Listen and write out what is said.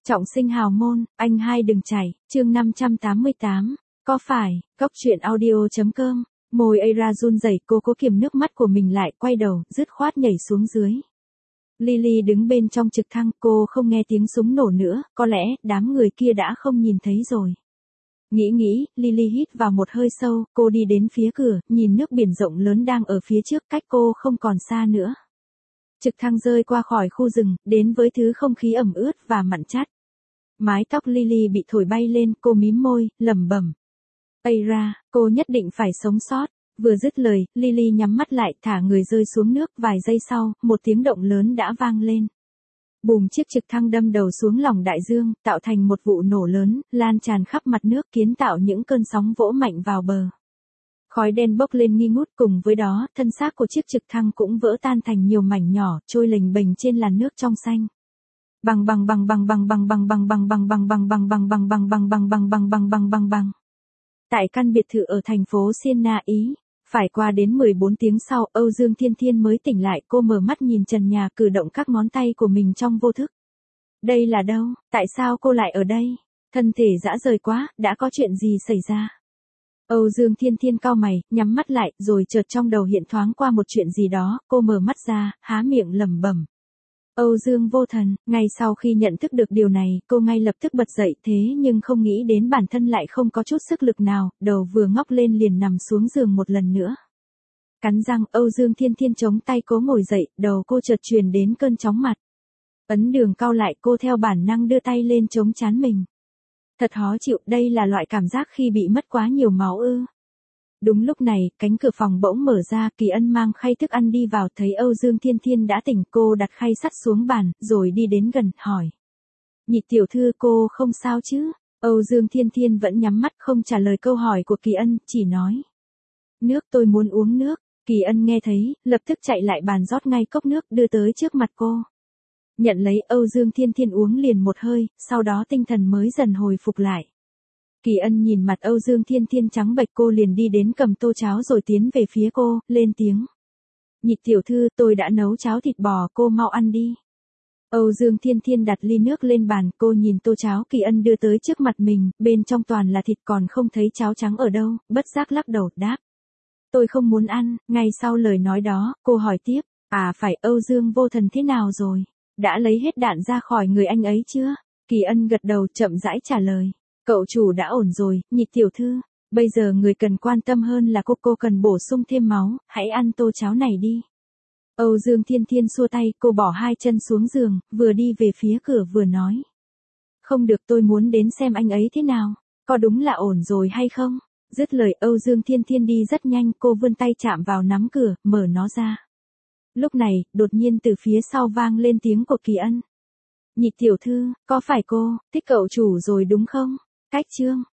Trọng sinh hào môn, anh hai đừng chảy, chương 588. Có phải, góc truyện audio.com, môi Aira run rẩy, cô cố kiềm nước mắt của mình lại, quay đầu, dứt khoát nhảy xuống dưới. Lily đứng bên trong trực thăng, cô không nghe tiếng súng nổ nữa, có lẽ, đám người kia đã không nhìn thấy rồi. Nghĩ, Lily hít vào một hơi sâu, cô đi đến phía cửa, nhìn nước biển rộng lớn đang ở phía trước, cách cô không còn xa nữa. Trực thăng rơi qua khỏi khu rừng, đến với thứ không khí ẩm ướt và mặn chát. Mái tóc Lily bị thổi bay lên, cô mím môi, lẩm bẩm. Aira, cô nhất định phải sống sót. Vừa dứt lời, Lily nhắm mắt lại, thả người rơi xuống nước, vài giây sau, một tiếng động lớn đã vang lên. Bùm, chiếc trực thăng đâm đầu xuống lòng đại dương, tạo thành một vụ nổ lớn, lan tràn khắp mặt nước, kiến tạo những cơn sóng vỗ mạnh vào bờ. Khói đen bốc lên nghi ngút, cùng với đó, thân xác của chiếc trực thăng cũng vỡ tan thành nhiều mảnh nhỏ, trôi lềnh bềnh trên làn nước trong xanh. Tại căn biệt thự ở thành phố Siena, Ý, phải qua đến 14 tiếng sau, Âu Dương Thiên Thiên mới tỉnh lại, cô mở mắt nhìn trần nhà, cử động các ngón tay của mình trong vô thức. Đây là đâu, tại sao cô lại ở đây? Thân thể dã rời quá, đã có chuyện gì xảy ra? Âu Dương Thiên Thiên cau mày, nhắm mắt lại, rồi chợt trong đầu hiện thoáng qua một chuyện gì đó, cô mở mắt ra, há miệng lẩm bẩm. Âu Dương vô thần, ngay sau khi nhận thức được điều này, cô ngay lập tức bật dậy, thế nhưng không nghĩ đến bản thân lại không có chút sức lực nào, đầu vừa ngóc lên liền nằm xuống giường một lần nữa. Cắn răng, Âu Dương Thiên Thiên chống tay cố ngồi dậy, đầu cô chợt truyền đến cơn chóng mặt. Ấn Đường cau lại, cô theo bản năng đưa tay lên chống trán mình. Thật khó chịu, đây là loại cảm giác khi bị mất quá nhiều máu ư. Đúng lúc này, cánh cửa phòng bỗng mở ra, Kỳ Ân mang khay thức ăn đi vào, thấy Âu Dương Thiên Thiên đã tỉnh, cô đặt khay sắt xuống bàn, rồi đi đến gần, hỏi. Nhị tiểu thư, cô không sao chứ? Âu Dương Thiên Thiên vẫn nhắm mắt, không trả lời câu hỏi của Kỳ Ân, chỉ nói. Nước, tôi muốn uống nước. Kỳ Ân nghe thấy, lập tức chạy lại bàn rót ngay cốc nước, đưa tới trước mặt cô. Nhận lấy, Âu Dương Thiên Thiên uống liền một hơi, sau đó tinh thần mới dần hồi phục lại. Kỳ Ân nhìn mặt Âu Dương Thiên Thiên trắng bệch, cô liền đi đến cầm tô cháo rồi tiến về phía cô, lên tiếng. Nhị tiểu thư, tôi đã nấu cháo thịt bò, cô mau ăn đi. Âu Dương Thiên Thiên đặt ly nước lên bàn, cô nhìn tô cháo Kỳ Ân đưa tới trước mặt mình, bên trong toàn là thịt, còn không thấy cháo trắng ở đâu, bất giác lắc đầu, đáp. Tôi không muốn ăn. Ngay sau lời nói đó, cô hỏi tiếp, phải, Âu Dương vô thần thế nào rồi? Đã lấy hết đạn ra khỏi người anh ấy chưa? Kỳ Ân gật đầu, chậm rãi trả lời. Cậu chủ đã ổn rồi, nhị tiểu thư. Bây giờ người cần quan tâm hơn là cô cần bổ sung thêm máu, hãy ăn tô cháo này đi. Âu Dương Thiên Thiên xua tay, cô bỏ hai chân xuống giường, vừa đi về phía cửa vừa nói. Không được, tôi muốn đến xem anh ấy thế nào, có đúng là ổn rồi hay không? Dứt lời, Âu Dương Thiên Thiên đi rất nhanh, cô vươn tay chạm vào nắm cửa, mở nó ra. Lúc này, đột nhiên từ phía sau vang lên tiếng của Kỳ Ân. Nhị tiểu thư, có phải cô thích cậu chủ rồi đúng không? Cách chương